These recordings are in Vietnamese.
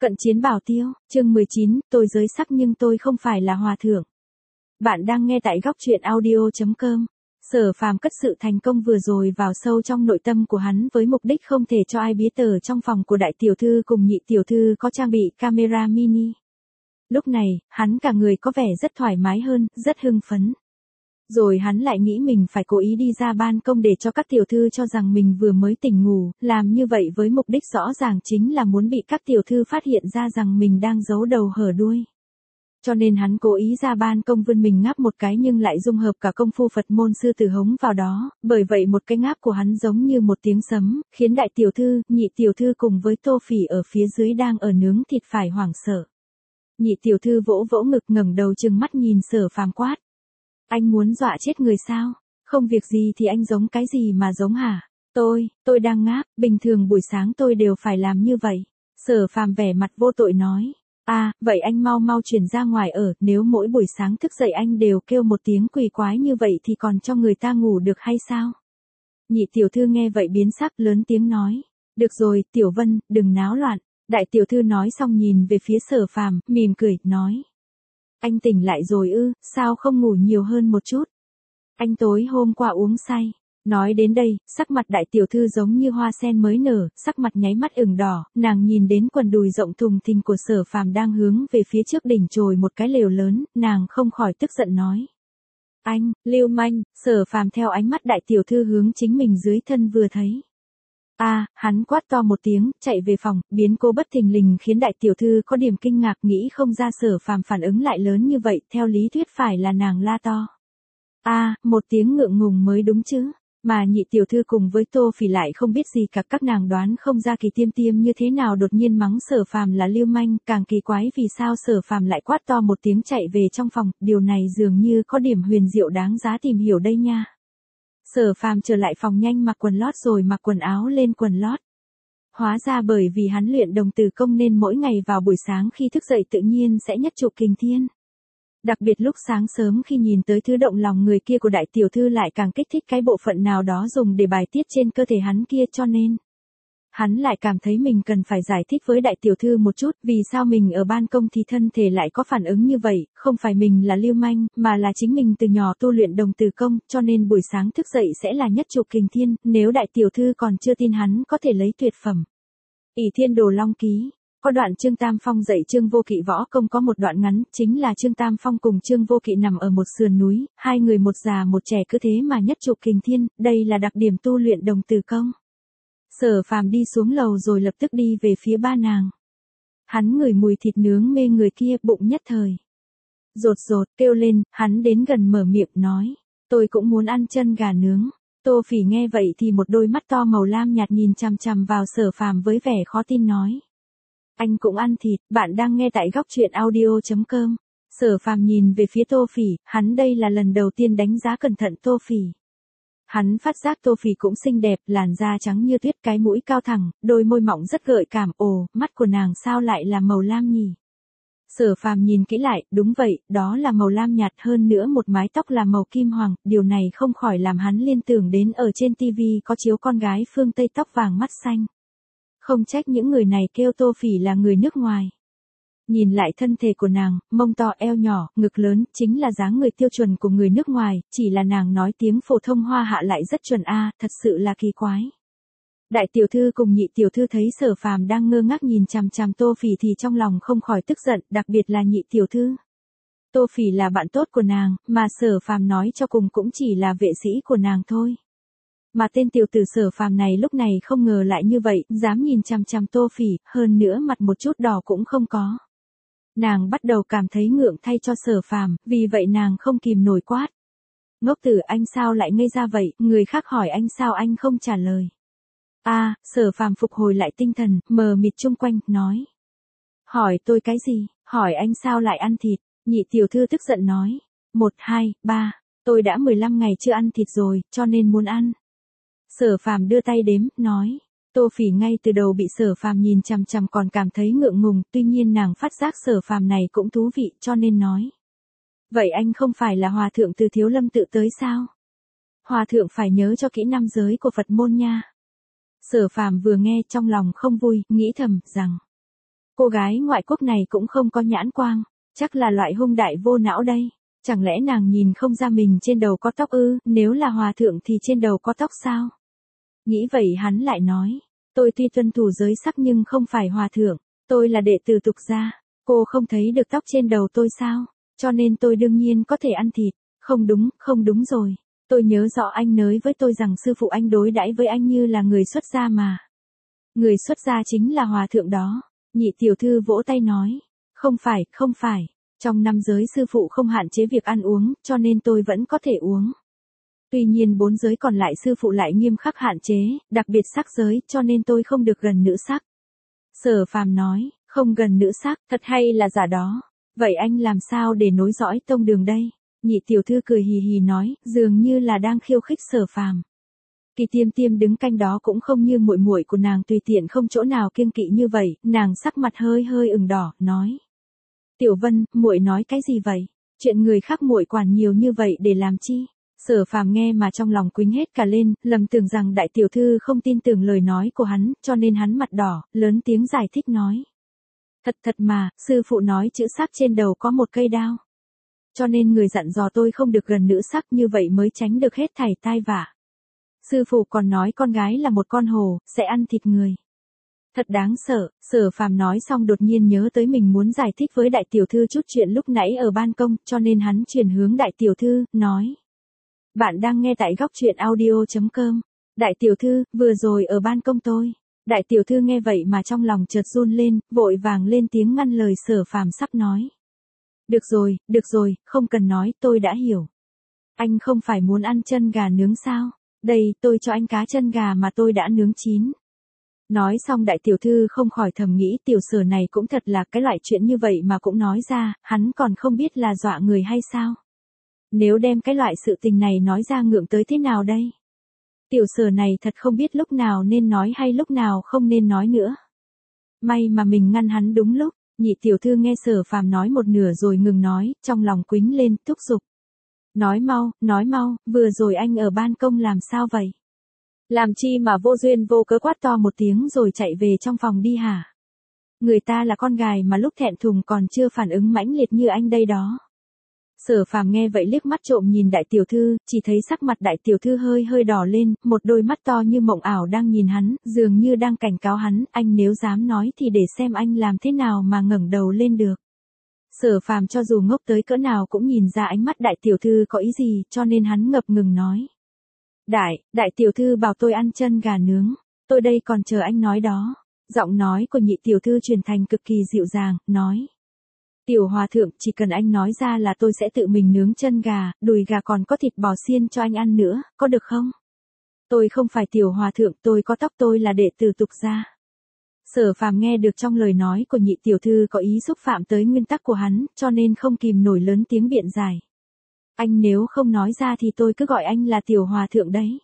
Cận chiến bảo tiêu, chương 19, tôi giới sắc nhưng tôi không phải là hòa thượng. Bạn đang nghe tại góc truyện audio.com. Sở Phàm cất sự thành công vừa rồi vào sâu trong nội tâm của hắn với mục đích không thể cho ai biết ở trong phòng của đại tiểu thư cùng nhị tiểu thư có trang bị camera mini. Lúc này, hắn cả người có vẻ rất thoải mái hơn, rất hưng phấn. Rồi hắn lại nghĩ mình phải cố ý đi ra ban công để cho các tiểu thư cho rằng mình vừa mới tỉnh ngủ, làm như vậy với mục đích rõ ràng chính là muốn bị các tiểu thư phát hiện ra rằng mình đang giấu đầu hở đuôi. Cho nên hắn cố ý ra ban công vươn mình ngáp một cái nhưng lại dung hợp cả công phu Phật môn sư tử hống vào đó, bởi vậy một cái ngáp của hắn giống như một tiếng sấm, khiến đại tiểu thư, nhị tiểu thư cùng với Tô Phỉ ở phía dưới đang ở nướng thịt phải hoảng sợ. Nhị tiểu thư vỗ vỗ ngực ngẩng đầu trừng mắt nhìn Sở Phàm quát. Anh muốn dọa chết người sao? Không việc gì thì anh giống cái gì mà giống hả? Tôi đang ngáp, bình thường buổi sáng tôi đều phải làm như vậy. Sở Phàm vẻ mặt vô tội nói. Vậy anh mau chuyển ra ngoài ở, nếu mỗi buổi sáng thức dậy anh đều kêu một tiếng quỷ quái như vậy thì còn cho người ta ngủ được hay sao? Nhị tiểu thư nghe vậy biến sắc lớn tiếng nói. Được rồi, Tiểu Vân, đừng náo loạn. Đại tiểu thư nói xong nhìn về phía Sở Phàm, mỉm cười, nói. Anh tỉnh lại rồi ư, sao không ngủ nhiều hơn một chút? Anh tối hôm qua uống say. Nói đến đây, sắc mặt đại tiểu thư giống như hoa sen mới nở, sắc mặt nháy mắt ửng đỏ, nàng nhìn đến quần đùi rộng thùng thình của Sở Phàm đang hướng về phía trước đỉnh chồi một cái lều lớn, nàng không khỏi tức giận nói. Anh, lưu manh, Sở Phàm theo ánh mắt đại tiểu thư hướng chính mình dưới thân vừa thấy. Hắn quát to một tiếng, chạy về phòng, biến cố bất thình lình khiến đại tiểu thư có điểm kinh ngạc nghĩ không ra Sở Phàm phản ứng lại lớn như vậy, theo lý thuyết phải là nàng la to. Một tiếng ngượng ngùng mới đúng chứ, mà nhị tiểu thư cùng với Tô Phỉ lại không biết gì cả, các nàng đoán không ra Kỳ Tiêm Tiêm như thế nào đột nhiên mắng Sở Phàm là lưu manh, càng kỳ quái vì sao Sở Phàm lại quát to một tiếng chạy về trong phòng, điều này dường như có điểm huyền diệu đáng giá tìm hiểu đây nha. Sở Phàm trở lại phòng nhanh mặc quần lót rồi mặc quần áo lên quần lót. Hóa ra bởi vì hắn luyện đồng tử công nên mỗi ngày vào buổi sáng khi thức dậy tự nhiên sẽ nhất trụ kình thiên. Đặc biệt lúc sáng sớm khi nhìn tới thứ động lòng người kia của đại tiểu thư lại càng kích thích cái bộ phận nào đó dùng để bài tiết trên cơ thể hắn kia, cho nên hắn lại cảm thấy mình cần phải giải thích với đại tiểu thư một chút vì sao mình ở ban công thì thân thể lại có phản ứng như vậy, không phải mình là lưu manh, mà là chính mình từ nhỏ tu luyện đồng tử công, cho nên buổi sáng thức dậy sẽ là nhất trụ kình thiên, nếu đại tiểu thư còn chưa tin hắn có thể lấy tuyệt phẩm. Ỷ Thiên Đồ Long Ký. Có đoạn Trương Tam Phong dạy Trương Vô Kỵ võ công có một đoạn ngắn, chính là Trương Tam Phong cùng Trương Vô Kỵ nằm ở một sườn núi, hai người một già một trẻ cứ thế mà nhất trụ kình thiên, đây là đặc điểm tu luyện đồng tử công. Sở Phàm đi xuống lầu rồi lập tức đi về phía ba nàng. Hắn ngửi mùi thịt nướng mê người kia, bụng nhất thời rột kêu lên, hắn đến gần mở miệng nói, tôi cũng muốn ăn chân gà nướng. Tô Phỉ nghe vậy thì một đôi mắt to màu lam nhạt nhìn chằm chằm vào Sở Phàm với vẻ khó tin nói. Anh cũng ăn thịt, bạn đang nghe tại góc truyện audio.com. Sở Phàm nhìn về phía Tô Phỉ, hắn đây là lần đầu tiên đánh giá cẩn thận Tô Phỉ. Hắn phát giác Tô Phỉ cũng xinh đẹp, làn da trắng như tuyết, cái mũi cao thẳng, đôi môi mọng rất gợi cảm, mắt của nàng sao lại là màu lam nhỉ? Sở Phàm nhìn kỹ lại, đúng vậy, đó là màu lam nhạt, hơn nữa một mái tóc là màu kim hoàng, điều này không khỏi làm hắn liên tưởng đến ở trên TV có chiếu con gái phương Tây tóc vàng mắt xanh. Không trách những người này kêu Tô Phỉ là người nước ngoài. Nhìn lại thân thể của nàng, mông to eo nhỏ, ngực lớn, chính là dáng người tiêu chuẩn của người nước ngoài, chỉ là nàng nói tiếng phổ thông Hoa Hạ lại rất chuẩn thật sự là kỳ quái. Đại tiểu thư cùng nhị tiểu thư thấy Sở Phàm đang ngơ ngác nhìn chằm chằm Tô Phỉ thì trong lòng không khỏi tức giận, đặc biệt là nhị tiểu thư. Tô Phỉ là bạn tốt của nàng, mà Sở Phàm nói cho cùng cũng chỉ là vệ sĩ của nàng thôi. Mà tên tiểu tử Sở Phàm này lúc này không ngờ lại như vậy, dám nhìn chằm chằm Tô Phỉ, hơn nữa mặt một chút đỏ cũng không có. Nàng bắt đầu cảm thấy ngượng thay cho Sở Phàm, vì vậy nàng không kìm nổi quát. Ngốc tử, anh sao lại ngây ra vậy, người khác hỏi anh sao anh không trả lời. Sở Phàm phục hồi lại tinh thần, mờ mịt chung quanh, nói. Hỏi tôi cái gì, hỏi anh sao lại ăn thịt, nhị tiểu thư tức giận nói. 1, 2, 3, tôi đã 15 ngày chưa ăn thịt rồi, cho nên muốn ăn. Sở Phàm đưa tay đếm, nói. Tô Phỉ ngay từ đầu bị Sở Phàm nhìn chằm chằm còn cảm thấy ngượng ngùng, tuy nhiên nàng phát giác Sở Phàm này cũng thú vị, cho nên nói. Vậy anh không phải là hòa thượng từ Thiếu Lâm tự tới sao? Hòa thượng phải nhớ cho kỹ nam giới của Phật môn nha. Sở Phàm vừa nghe trong lòng không vui, nghĩ thầm rằng. Cô gái ngoại quốc này cũng không có nhãn quang, chắc là loại hung đại vô não đây. Chẳng lẽ nàng nhìn không ra mình trên đầu có tóc ư, nếu là hòa thượng thì trên đầu có tóc sao? Nghĩ vậy hắn lại nói, tôi tuy tuân thủ giới sắc nhưng không phải hòa thượng, tôi là đệ tử tục gia, cô không thấy được tóc trên đầu tôi sao, cho nên tôi đương nhiên có thể ăn thịt. Không đúng rồi, tôi nhớ rõ anh nói với tôi rằng sư phụ anh đối đãi với anh như là người xuất gia mà. Người xuất gia chính là hòa thượng đó. Nhị tiểu thư vỗ tay nói, không phải, trong năm giới sư phụ không hạn chế việc ăn uống, cho nên tôi vẫn có thể uống. Tuy nhiên 4 giới còn lại sư phụ lại nghiêm khắc hạn chế, đặc biệt sắc giới, cho nên tôi không được gần nữ sắc. Sở Phàm nói, không gần nữ sắc, thật hay là giả đó? Vậy anh làm sao để nối dõi tông đường đây? Nhị tiểu thư cười hì hì nói, dường như là đang khiêu khích Sở Phàm. Kỳ Tiêm Tiêm đứng cạnh đó cũng không như muội muội của nàng tùy tiện không chỗ nào kiêng kỵ như vậy, nàng sắc mặt hơi ửng đỏ, nói: "Tiểu Vân, muội nói cái gì vậy? Chuyện người khác muội quản nhiều như vậy để làm chi?" Sở Phàm nghe mà trong lòng quýnh hết cả lên, lầm tưởng rằng đại tiểu thư không tin tưởng lời nói của hắn, cho nên hắn mặt đỏ, lớn tiếng giải thích nói: Thật mà, sư phụ nói chữ sắc trên đầu có một cây đao. Cho nên người dặn dò tôi không được gần nữ sắc, như vậy mới tránh được hết thảy tai vạ. Sư phụ còn nói con gái là một con hổ, sẽ ăn thịt người. Thật đáng sợ." Sở Phàm nói xong đột nhiên nhớ tới mình muốn giải thích với đại tiểu thư chút chuyện lúc nãy ở ban công, cho nên hắn chuyển hướng đại tiểu thư, nói: "Bạn đang nghe tại góc truyện audio.com. Đại tiểu thư, vừa rồi ở ban công tôi." Đại tiểu thư nghe vậy mà trong lòng chợt run lên, vội vàng lên tiếng ngăn lời Sở Phàm sắp nói. Được rồi, không cần nói, tôi đã hiểu. Anh không phải muốn ăn chân gà nướng sao? Đây, tôi cho anh cá chân gà mà tôi đã nướng chín. Nói xong đại tiểu thư không khỏi thầm nghĩ tiểu Sở này cũng thật là cái loại chuyện như vậy mà cũng nói ra, hắn còn không biết là dọa người hay sao? Nếu đem cái loại sự tình này nói ra ngượng tới thế nào đây? Tiểu Sở này thật không biết lúc nào nên nói hay lúc nào không nên nói nữa. May mà mình ngăn hắn đúng lúc. Nhị tiểu thư nghe Sở Phàm nói một nửa rồi ngừng nói, trong lòng quýnh lên, thúc giục. Nói mau, vừa rồi anh ở ban công làm sao vậy? Làm chi mà vô duyên vô cớ quát to một tiếng rồi chạy về trong phòng đi hả? Người ta là con gái mà lúc thẹn thùng còn chưa phản ứng mãnh liệt như anh đây đó. Sở Phàm nghe vậy liếc mắt trộm nhìn đại tiểu thư, chỉ thấy sắc mặt đại tiểu thư hơi đỏ lên, một đôi mắt to như mộng ảo đang nhìn hắn, dường như đang cảnh cáo hắn, anh nếu dám nói thì để xem anh làm thế nào mà ngẩng đầu lên được. Sở Phàm cho dù ngốc tới cỡ nào cũng nhìn ra ánh mắt đại tiểu thư có ý gì, cho nên hắn ngập ngừng nói. Đại tiểu thư bảo tôi ăn chân gà nướng, tôi đây còn chờ anh nói đó. Giọng nói của nhị tiểu thư truyền thành cực kỳ dịu dàng, nói. Tiểu hòa thượng, chỉ cần anh nói ra là tôi sẽ tự mình nướng chân gà, đùi gà còn có thịt bò xiên cho anh ăn nữa, có được không? Tôi không phải tiểu hòa thượng, tôi có tóc, tôi là đệ tử tục gia. Sở Phàm nghe được trong lời nói của nhị tiểu thư có ý xúc phạm tới nguyên tắc của hắn, cho nên không kìm nổi lớn tiếng biện giải. Anh nếu không nói ra thì tôi cứ gọi anh là tiểu hòa thượng đấy.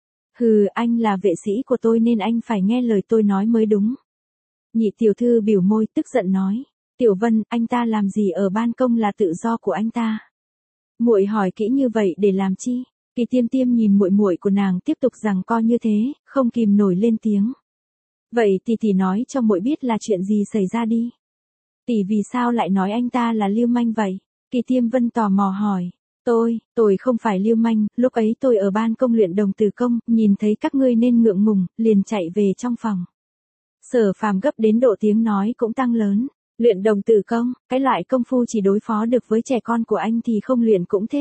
Hừ, anh là vệ sĩ của tôi nên anh phải nghe lời tôi nói mới đúng. Nhị tiểu thư biểu môi tức giận nói. Tiểu Vân, anh ta làm gì ở ban công là tự do của anh ta. Muội hỏi kỹ như vậy để làm chi? Kỳ Tiêm Tiêm nhìn muội muội của nàng tiếp tục giằng co như thế, không kìm nổi lên tiếng. Vậy tỷ nói cho muội biết là chuyện gì xảy ra đi. Tỷ vì sao lại nói anh ta là lưu manh vậy? Kỳ Tiêm Vân tò mò hỏi. Tôi không phải lưu manh, lúc ấy tôi ở ban công luyện đồng tử công, nhìn thấy các ngươi nên ngượng ngùng, liền chạy về trong phòng. Sở Phàm gấp đến độ tiếng nói cũng tăng lớn. Luyện đồng tử công, cái loại công phu chỉ đối phó được với trẻ con của anh thì không luyện cũng thế.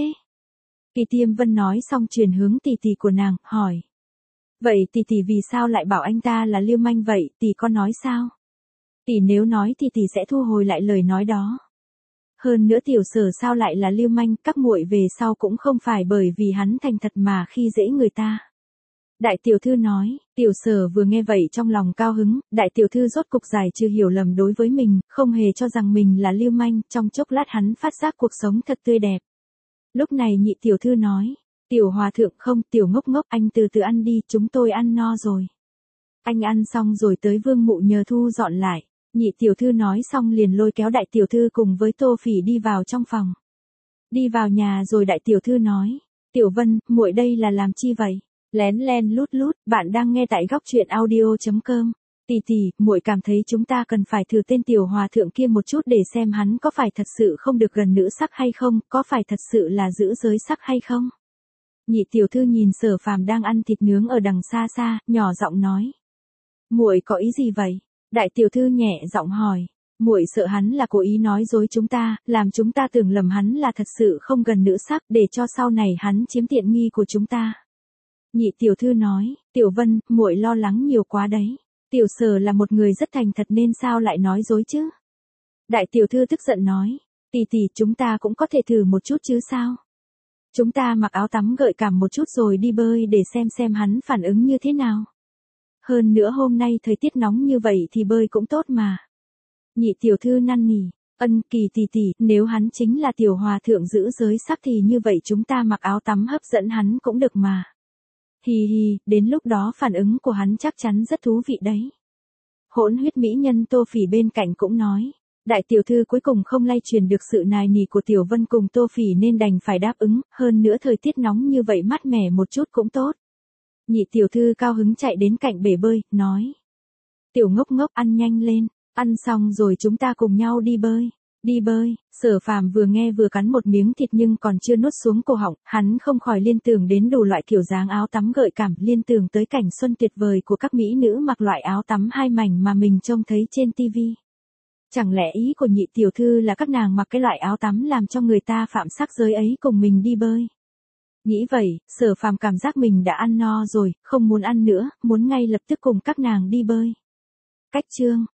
Kỳ Tiêm Vân nói xong chuyển hướng tỷ của nàng, hỏi. Vậy tỷ vì sao lại bảo anh ta là lưu manh vậy, tỷ có nói sao? Tỷ nếu nói thì tỷ sẽ thu hồi lại lời nói đó. Hơn nữa tiểu Sở sao lại là lưu manh, các muội về sau cũng không phải bởi vì hắn thành thật mà khi dễ người ta. Đại tiểu thư nói, tiểu Sở vừa nghe vậy trong lòng cao hứng, đại tiểu thư rốt cục giải trừ hiểu lầm đối với mình, không hề cho rằng mình là lưu manh, trong chốc lát hắn phát giác cuộc sống thật tươi đẹp. Lúc này nhị tiểu thư nói, tiểu hòa thượng không, tiểu ngốc ngốc, anh từ từ ăn đi, chúng tôi ăn no rồi. Anh ăn xong rồi tới Vương Mụ nhờ thu dọn lại. Nhị tiểu thư nói xong liền lôi kéo đại tiểu thư cùng với Tô Phỉ đi vào trong phòng. Đi vào nhà rồi đại tiểu thư nói, Tiểu Vân, muội đây là làm chi vậy? Lén lút lút, bạn đang nghe tại góc truyện audio.com. Tỷ tỷ, muội cảm thấy chúng ta cần phải thử tên tiểu hòa thượng kia một chút để xem hắn có phải thật sự không được gần nữ sắc hay không, có phải thật sự là giữ giới sắc hay không. Nhị tiểu thư nhìn Sở Phàm đang ăn thịt nướng ở đằng xa xa, nhỏ giọng nói. Muội có ý gì vậy? Đại tiểu thư nhẹ giọng hỏi. Muội sợ hắn là cố ý nói dối chúng ta, làm chúng ta tưởng lầm hắn là thật sự không gần nữ sắc để cho sau này hắn chiếm tiện nghi của chúng ta. Nhị tiểu thư nói, Tiểu Vân, muội lo lắng nhiều quá đấy. Tiểu Sở là một người rất thành thật nên sao lại nói dối chứ? Đại tiểu thư tức giận nói, tỷ tỷ chúng ta cũng có thể thử một chút chứ sao? Chúng ta mặc áo tắm gợi cảm một chút rồi đi bơi để xem hắn phản ứng như thế nào. Hơn nữa hôm nay thời tiết nóng như vậy thì bơi cũng tốt mà. Nhị tiểu thư năn nỉ, Kỳ tỷ tỷ, nếu hắn chính là tiểu hòa thượng giữ giới sắc thì như vậy chúng ta mặc áo tắm hấp dẫn hắn cũng được mà. Hi hi, đến lúc đó phản ứng của hắn chắc chắn rất thú vị đấy. Hỗn huyết mỹ nhân Tô Phỉ bên cạnh cũng nói. Đại tiểu thư cuối cùng không lay truyền được sự nài nỉ của Tiểu Vân cùng Tô Phỉ nên đành phải đáp ứng, hơn nữa thời tiết nóng như vậy mát mẻ một chút cũng tốt. Nhị tiểu thư cao hứng chạy đến cạnh bể bơi, nói. Tiểu ngốc ngốc ăn nhanh lên, ăn xong rồi chúng ta cùng nhau đi bơi. Đi bơi, Sở Phàm vừa nghe vừa cắn một miếng thịt nhưng còn chưa nuốt xuống cổ họng, hắn không khỏi liên tưởng đến đủ loại kiểu dáng áo tắm gợi cảm, liên tưởng tới cảnh xuân tuyệt vời của các mỹ nữ mặc loại áo tắm hai mảnh mà mình trông thấy trên tivi. Chẳng lẽ ý của nhị tiểu thư là các nàng mặc cái loại áo tắm làm cho người ta phạm sắc giới ấy cùng mình đi bơi? Nghĩ vậy, Sở Phàm cảm giác mình đã ăn no rồi, không muốn ăn nữa, muốn ngay lập tức cùng các nàng đi bơi. Cách chương